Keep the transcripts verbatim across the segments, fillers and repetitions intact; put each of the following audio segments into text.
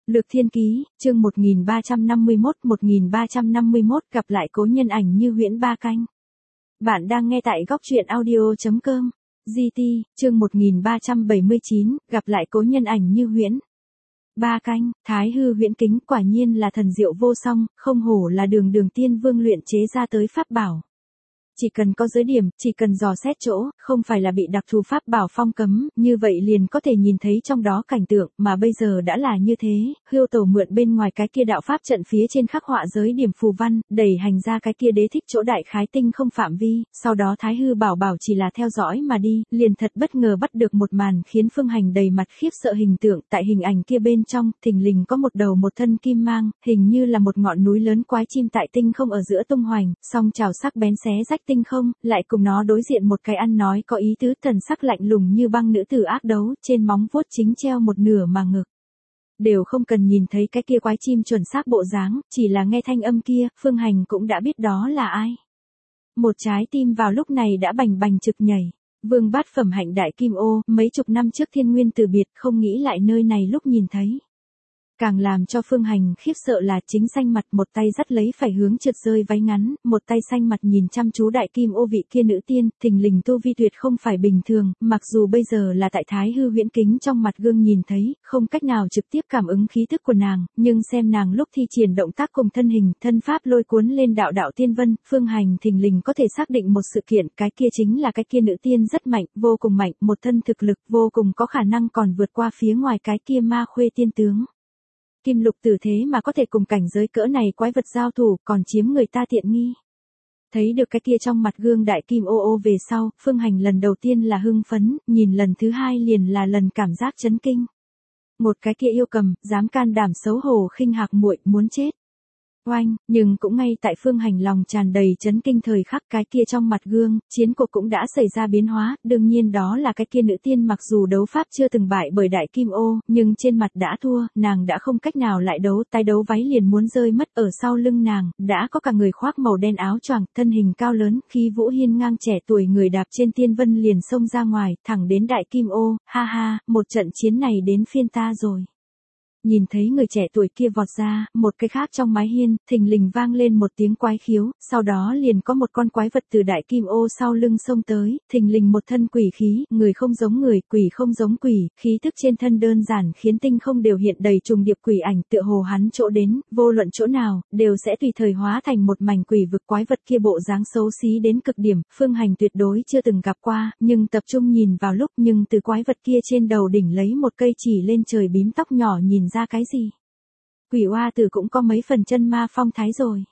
Lược Thiên Ký, chương một nghìn ba trăm năm mươi mốt một nghìn ba trăm năm mươi mốt gặp lại cố nhân ảnh Như Huyễn Ba Canh. Bạn đang nghe tại góc truyện audio chấm com. giê tê, chương một nghìn ba trăm bảy mươi chín, gặp lại cố nhân ảnh Như Huyễn Ba Canh. Thái hư huyễn kính quả nhiên là thần diệu vô song, không hổ là đường đường tiên vương luyện chế ra tới pháp bảo. Chỉ cần có giới điểm, chỉ cần dò xét chỗ, không phải là bị đặc thù pháp bảo phong cấm, như vậy liền có thể nhìn thấy trong đó cảnh tượng, mà bây giờ đã là như thế. Hưu Tổ mượn bên ngoài cái kia đạo pháp trận phía trên khắc họa giới điểm phù văn, đẩy hành ra cái kia đế thích chỗ đại khái tinh không phạm vi, sau đó Thái hư bảo bảo chỉ là theo dõi mà đi, liền thật bất ngờ bắt được một màn khiến Phương Hành đầy mặt khiếp sợ hình tượng. Tại hình ảnh kia bên trong, thình lình có một đầu một thân kim mang, hình như là một ngọn núi lớn quái chim tại tinh không ở giữa tung hoành, song chảo sắc bén xé rách tinh không, lại cùng nó đối diện một cái ăn nói có ý tứ thần sắc lạnh lùng như băng nữ tử ác đấu, trên móng vuốt chính treo một nửa mà ngực. Đều không cần nhìn thấy cái kia quái chim chuẩn xác bộ dáng, chỉ là nghe thanh âm kia, Phương Hành cũng đã biết đó là ai. Một trái tim vào lúc này đã bành bành trực nhảy. Vương bát phẩm hạnh đại kim ô, mấy chục năm trước thiên nguyên từ biệt, không nghĩ lại nơi này lúc nhìn thấy. Càng làm cho Phương Hành khiếp sợ là chính xanh mặt, một tay dắt lấy phải hướng trượt rơi váy ngắn, một tay xanh mặt nhìn chăm chú đại kim ô vị kia nữ tiên, thình lình tu vi tuyệt không phải bình thường, mặc dù bây giờ là tại Thái hư huyễn kính trong mặt gương nhìn thấy, không cách nào trực tiếp cảm ứng khí thức của nàng, nhưng xem nàng lúc thi triển động tác cùng thân hình, thân pháp lôi cuốn lên đạo đạo tiên vân, Phương Hành thình lình có thể xác định một sự kiện, cái kia chính là cái kia nữ tiên rất mạnh, vô cùng mạnh, một thân thực lực vô cùng có khả năng còn vượt qua phía ngoài cái kia ma khuê tiên tướng. Kim lục tử thế mà có thể cùng cảnh giới cỡ này quái vật giao thủ, còn chiếm người ta tiện nghi. Thấy được cái kia trong mặt gương đại kim ô ô về sau, Phương Hành lần đầu tiên là hưng phấn, nhìn lần thứ hai liền là lần cảm giác chấn kinh. Một cái kia yêu cầm, dám can đảm xấu hổ khinh hạc muội, muốn chết. Oanh, nhưng cũng ngay tại Phương Hành lòng tràn đầy chấn kinh thời khắc, cái kia trong mặt gương, chiến cuộc cũng đã xảy ra biến hóa, đương nhiên đó là cái kia nữ tiên mặc dù đấu pháp chưa từng bại bởi đại kim ô, nhưng trên mặt đã thua, nàng đã không cách nào lại đấu, tay đấu váy liền muốn rơi mất, ở sau lưng nàng, đã có cả người khoác màu đen áo choàng, thân hình cao lớn, khí vũ hiên ngang trẻ tuổi người đạp trên tiên vân liền xông ra ngoài, thẳng đến đại kim ô, ha ha, một trận chiến này đến phiên ta rồi. Nhìn thấy người trẻ tuổi kia vọt ra, một cái khác trong mái hiên, thình lình vang lên một tiếng quái khiếu, sau đó liền có một con quái vật từ đại kim ô sau lưng xông tới, thình lình một thân quỷ khí, người không giống người, quỷ không giống quỷ, khí thức trên thân đơn giản khiến tinh không đều hiện đầy trùng điệp quỷ ảnh, tựa hồ hắn chỗ đến, vô luận chỗ nào, đều sẽ tùy thời hóa thành một mảnh quỷ vực. Quái vật kia bộ dáng xấu xí đến cực điểm, Phương Hành tuyệt đối chưa từng gặp qua, nhưng tập trung nhìn vào lúc, nhưng từ quái vật kia trên đầu đỉnh lấy một cây chỉ lên trời bím tóc nhỏ nhìn ra cái gì? Quỷ oa tử cũng có mấy phần chân ma phong thái rồi.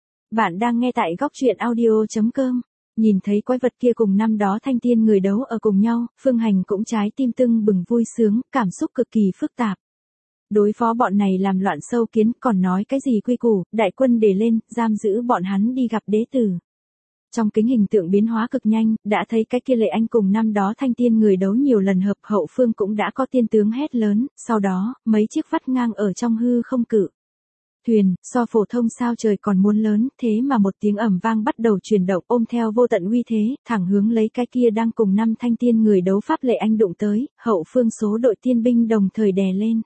Bạn đang nghe tại góc truyện audio chấm com. Nhìn thấy quái vật kia cùng năm đó thanh tiên người đấu ở cùng nhau, Phương Hành cũng trái tim tưng bừng vui sướng, cảm xúc cực kỳ phức tạp. Đối phó bọn này làm loạn sâu kiến, còn nói cái gì quy củ, đại quân để lên, giam giữ bọn hắn đi gặp đế tử. Trong kính hình tượng biến hóa cực nhanh, đã thấy cái kia Lệ Anh cùng năm đó thanh tiên người đấu nhiều lần hợp, hậu phương cũng đã có tiên tướng hét lớn, sau đó, mấy chiếc vắt ngang ở trong hư không cự. Thuyền, so phổ thông sao trời còn muốn lớn, thế mà một tiếng ầm vang bắt đầu chuyển động, ôm theo vô tận uy thế, thẳng hướng lấy cái kia đang cùng năm thanh tiên người đấu pháp Lệ Anh đụng tới, hậu phương số đội tiên binh đồng thời đè lên.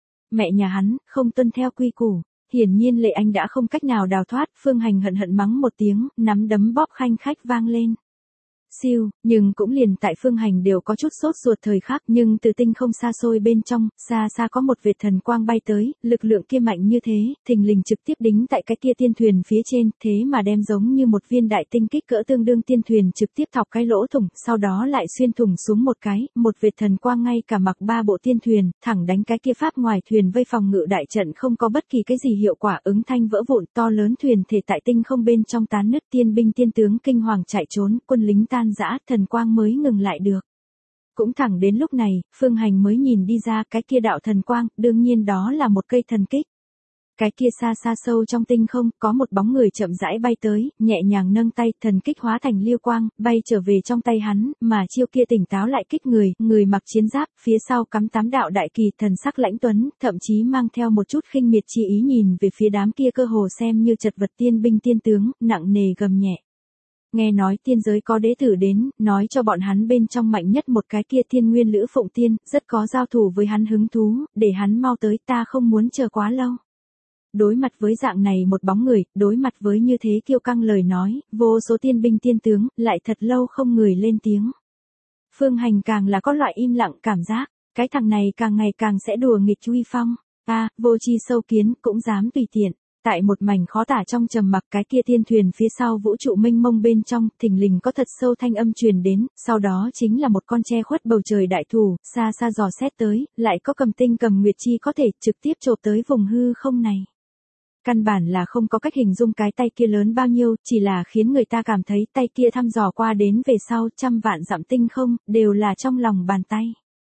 Mẹ nhà hắn, không tuân theo quy củ. Hiển nhiên Lệ Anh đã không cách nào đào thoát, Phương Hành hận hận mắng một tiếng, nắm đấm bóp khanh khách vang lên. Siêu, nhưng cũng liền tại Phương Hành đều có chút sốt ruột thời khắc, nhưng từ tinh không xa xôi bên trong, xa xa có một vệt thần quang bay tới, lực lượng kia mạnh như thế, thình lình trực tiếp đính tại cái kia tiên thuyền phía trên, thế mà đem giống như một viên đại tinh kích cỡ tương đương tiên thuyền trực tiếp thọc cái lỗ thủng, sau đó lại xuyên thủng xuống một cái, một vệt thần quang ngay cả mặc ba bộ tiên thuyền, thẳng đánh cái kia pháp ngoài thuyền vây phòng ngự đại trận không có bất kỳ cái gì hiệu quả, ứng thanh vỡ vụn, to lớn thuyền thể tại tinh không bên trong tán nứt, tiên binh tiên tướng kinh hoàng chạy trốn, quân lính tan dã, thần quang mới ngừng lại được. Cũng thẳng đến lúc này, Phương Hành mới nhìn đi ra cái kia đạo thần quang, đương nhiên đó là một cây thần kích. Cái kia xa xa sâu trong tinh không, có một bóng người chậm rãi bay tới, nhẹ nhàng nâng tay, thần kích hóa thành liêu quang, bay trở về trong tay hắn, mà chiêu kia tỉnh táo lại kích người, người mặc chiến giáp, phía sau cắm tám đạo đại kỳ, thần sắc lãnh tuấn, thậm chí mang theo một chút khinh miệt chi ý nhìn về phía đám kia cơ hồ xem như chật vật tiên binh tiên tướng, nặng nề gầm nhẹ. Nghe nói tiên giới có đế tử đến, nói cho bọn hắn bên trong mạnh nhất một cái kia Thiên Nguyên Lữ Phụng Tiên, rất có giao thủ với hắn hứng thú, để hắn mau tới, ta không muốn chờ quá lâu. Đối mặt với dạng này một bóng người, đối mặt với như thế kiêu căng lời nói, vô số tiên binh tiên tướng, lại thật lâu không người lên tiếng. Phương Hành càng là có loại im lặng cảm giác, cái thằng này càng ngày càng sẽ đùa nghịch uy phong. A, à, vô tri sâu kiến, cũng dám tùy tiện. Tại một mảnh khó tả trong trầm mặc, cái kia thiên thuyền phía sau vũ trụ mênh mông bên trong, thình lình có thật sâu thanh âm truyền đến, sau đó chính là một con che khuất bầu trời đại thủ, xa xa dò xét tới, lại có cầm tinh cầm nguyệt chi có thể trực tiếp chộp tới vùng hư không này. Căn bản là không có cách hình dung cái tay kia lớn bao nhiêu, chỉ là khiến người ta cảm thấy tay kia thăm dò qua đến về sau trăm vạn dặm tinh không, đều là trong lòng bàn tay.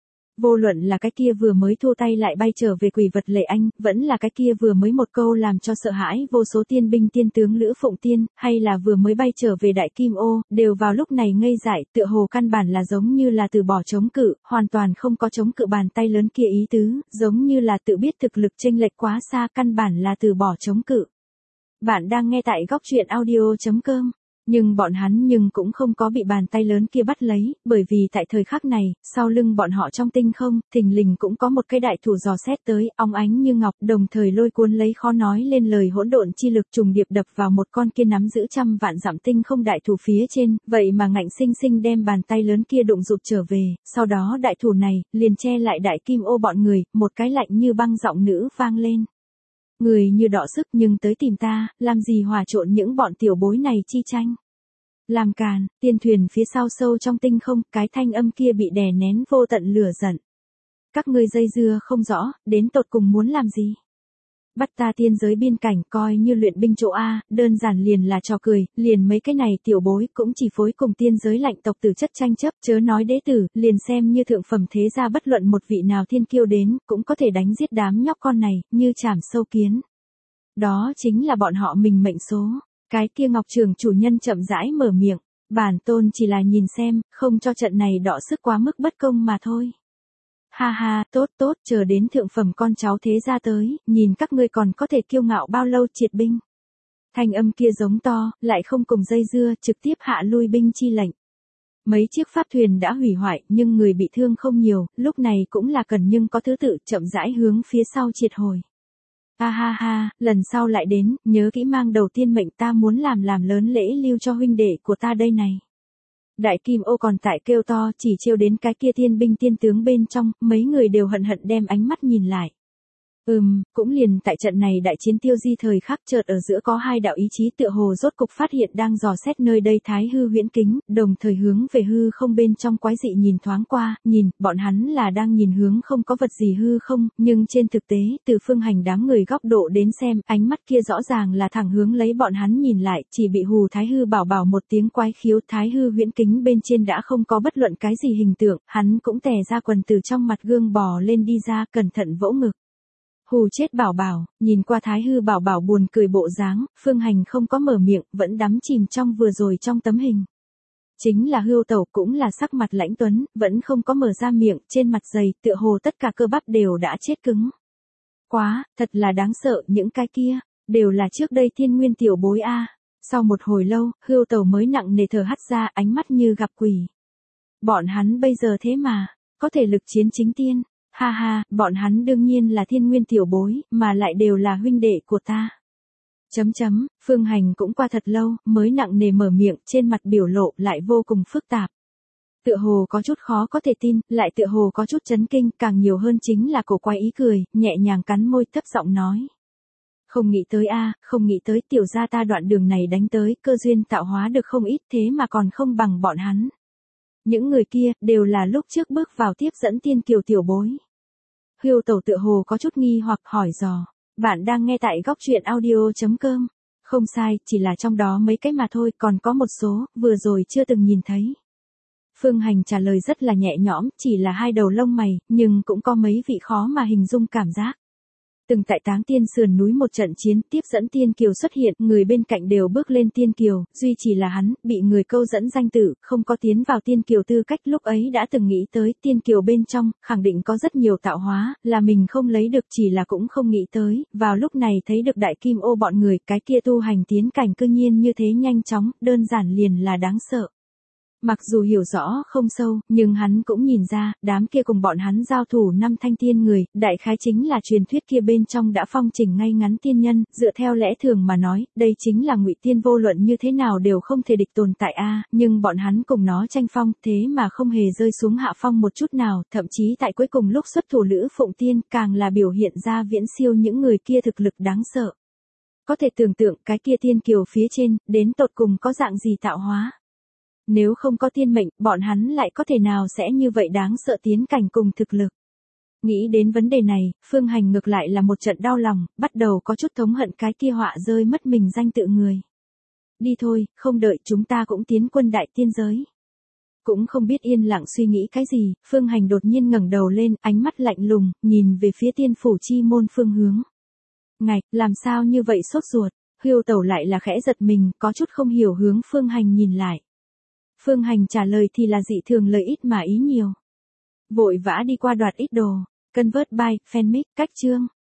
Vô luận là cái kia vừa mới thu tay lại bay trở về quỷ vật Lệ Anh, vẫn là cái kia vừa mới một câu làm cho sợ hãi vô số tiên binh tiên tướng Lữ Phụng Tiên, hay là vừa mới bay trở về Đại Kim Ô, đều vào lúc này ngây dại, tựa hồ căn bản là giống như là từ bỏ chống cự, hoàn toàn không có chống cự bàn tay lớn kia ý tứ, giống như là tự biết thực lực chênh lệch quá xa, căn bản là từ bỏ chống cự. Bạn đang nghe tại góc truyện audio chấm com. Nhưng bọn hắn nhưng cũng không có bị bàn tay lớn kia bắt lấy, bởi vì tại thời khắc này, sau lưng bọn họ trong tinh không, thình lình cũng có một cái đại thủ dò xét tới, óng ánh như ngọc, đồng thời lôi cuốn lấy khó nói lên lời hỗn độn chi lực trùng điệp đập vào một con kia nắm giữ trăm vạn dặm tinh không đại thủ phía trên, vậy mà ngạnh sinh sinh đem bàn tay lớn kia đụng rụt trở về, sau đó đại thủ này, liền che lại Đại Kim Ô bọn người, một cái lạnh như băng giọng nữ vang lên. Người như đọ sức nhưng tới tìm ta, làm gì hòa trộn những bọn tiểu bối này chi tranh. Làm càn, tiên thuyền phía sau sâu trong tinh không, cái thanh âm kia bị đè nén vô tận lửa giận. Các ngươi dây dưa không rõ, đến tột cùng muốn làm gì? Bắt ta tiên giới biên cảnh coi như luyện binh chỗ A, đơn giản liền là trò cười, liền mấy cái này tiểu bối cũng chỉ phối cùng tiên giới lạnh tộc tử chất tranh chấp, chớ nói đế tử, liền xem như thượng phẩm thế gia bất luận một vị nào thiên kiêu đến, cũng có thể đánh giết đám nhóc con này, như chảm sâu kiến. Đó chính là bọn họ mình mệnh số. Cái kia Ngọc Trường chủ nhân chậm rãi mở miệng, bản tôn chỉ là nhìn xem, không cho trận này đọ sức quá mức bất công mà thôi. Ha ha, tốt tốt, chờ đến thượng phẩm con cháu thế gia tới, nhìn các ngươi còn có thể kiêu ngạo bao lâu triệt binh. Thanh âm kia giống to, lại không cùng dây dưa, trực tiếp hạ lui binh chi lệnh. Mấy chiếc pháp thuyền đã hủy hoại, nhưng người bị thương không nhiều, lúc này cũng là cần nhưng có thứ tự, chậm rãi hướng phía sau triệt hồi. Ha ha ha, lần sau lại đến, nhớ kỹ mang đầu tiên mệnh, ta muốn làm làm lớn lễ lưu cho huynh đệ của ta đây này. Đại Kim Ô còn tại kêu to, chỉ trêu đến cái kia tiên binh tiên tướng bên trong, mấy người đều hận hận đem ánh mắt nhìn lại. Ừm, cũng liền tại trận này đại chiến tiêu di thời khắc, chợt ở giữa có hai đạo ý chí tựa hồ rốt cục phát hiện đang dò xét nơi đây Thái Hư huyễn kính, đồng thời hướng về hư không bên trong quái dị nhìn thoáng qua, nhìn, bọn hắn là đang nhìn hướng không có vật gì hư không, nhưng trên thực tế, từ Phương Hành đám người góc độ đến xem, ánh mắt kia rõ ràng là thẳng hướng lấy bọn hắn nhìn lại, chỉ bị hù Thái Hư bảo bảo một tiếng quái khiếu, Thái Hư huyễn kính bên trên đã không có bất luận cái gì hình tượng, hắn cũng tè ra quần từ trong mặt gương bò lên đi ra, cẩn thận vỗ ngực. Hù chết bảo bảo, nhìn qua Thái Hư bảo bảo buồn cười bộ dáng, Phương Hành không có mở miệng, vẫn đắm chìm trong vừa rồi trong tấm hình. Chính là Hưu Tẩu cũng là sắc mặt lãnh tuấn, vẫn không có mở ra miệng, trên mặt dày, tựa hồ tất cả cơ bắp đều đã chết cứng. Quá, thật là đáng sợ, những cái kia, đều là trước đây thiên nguyên tiểu bối a. Sau một hồi lâu, Hưu Tẩu mới nặng nề thở hắt ra, ánh mắt như gặp quỷ. Bọn hắn bây giờ thế mà, có thể lực chiến chính tiên. Ha ha, bọn hắn đương nhiên là thiên nguyên tiểu bối, mà lại đều là huynh đệ của ta. Chấm chấm, Phương Hành cũng qua thật lâu, mới nặng nề mở miệng, trên mặt biểu lộ lại vô cùng phức tạp. Tựa hồ có chút khó có thể tin, lại tựa hồ có chút chấn kinh, càng nhiều hơn chính là cổ quái ý cười, nhẹ nhàng cắn môi thấp giọng nói. Không nghĩ tới a, không nghĩ tới tiểu gia ta đoạn đường này đánh tới, cơ duyên tạo hóa được không ít thế mà còn không bằng bọn hắn. Những người kia, đều là lúc trước bước vào tiếp dẫn tiên kiều tiểu bối. Hưu Tẩu tựa hồ có chút nghi hoặc hỏi dò. Bạn đang nghe tại góc truyện audio chấm com. Không sai, chỉ là trong đó mấy cái mà thôi, còn có một số, vừa rồi chưa từng nhìn thấy. Phương Hành trả lời rất là nhẹ nhõm, chỉ là hai đầu lông mày, nhưng cũng có mấy vị khó mà hình dung cảm giác. Từng tại Táng Tiên sườn núi một trận chiến tiếp dẫn tiên kiều xuất hiện, người bên cạnh đều bước lên tiên kiều, duy chỉ là hắn, bị người câu dẫn danh tử, không có tiến vào tiên kiều tư cách. Lúc ấy đã từng nghĩ tới tiên kiều bên trong, khẳng định có rất nhiều tạo hóa, là mình không lấy được, chỉ là cũng không nghĩ tới, vào lúc này thấy được đại kim ô bọn người, cái kia tu hành tiến cảnh cư nhiên như thế nhanh chóng, đơn giản liền là đáng sợ. Mặc dù hiểu rõ không sâu, nhưng hắn cũng nhìn ra, đám kia cùng bọn hắn giao thủ năm thanh tiên người, đại khái chính là truyền thuyết kia bên trong đã phong chỉnh ngay ngắn tiên nhân, dựa theo lẽ thường mà nói, đây chính là ngụy tiên vô luận như thế nào đều không thể địch tồn tại a, nhưng bọn hắn cùng nó tranh phong, thế mà không hề rơi xuống hạ phong một chút nào, thậm chí tại cuối cùng lúc xuất thủ Lữ Phụng Tiên, càng là biểu hiện ra viễn siêu những người kia thực lực đáng sợ. Có thể tưởng tượng cái kia tiên kiều phía trên, đến tột cùng có dạng gì tạo hóa. Nếu không có tiên mệnh, bọn hắn lại có thể nào sẽ như vậy đáng sợ tiến cảnh cùng thực lực. Nghĩ đến vấn đề này, Phương Hành ngược lại là một trận đau lòng, bắt đầu có chút thống hận cái kia họa rơi mất mình danh tự người. Đi thôi, không đợi chúng ta cũng tiến quân đại tiên giới. Cũng không biết yên lặng suy nghĩ cái gì, Phương Hành đột nhiên ngẩng đầu lên, ánh mắt lạnh lùng, nhìn về phía tiên phủ chi môn phương hướng. Ngạch, làm sao như vậy sốt ruột, Hưu Tẩu lại là khẽ giật mình, có chút không hiểu hướng Phương Hành nhìn lại. Phương Hành trả lời thì là dị thường lời ít mà ý nhiều. Vội vã đi qua đoạt ít đồ, convert by, fanmic, cách chương.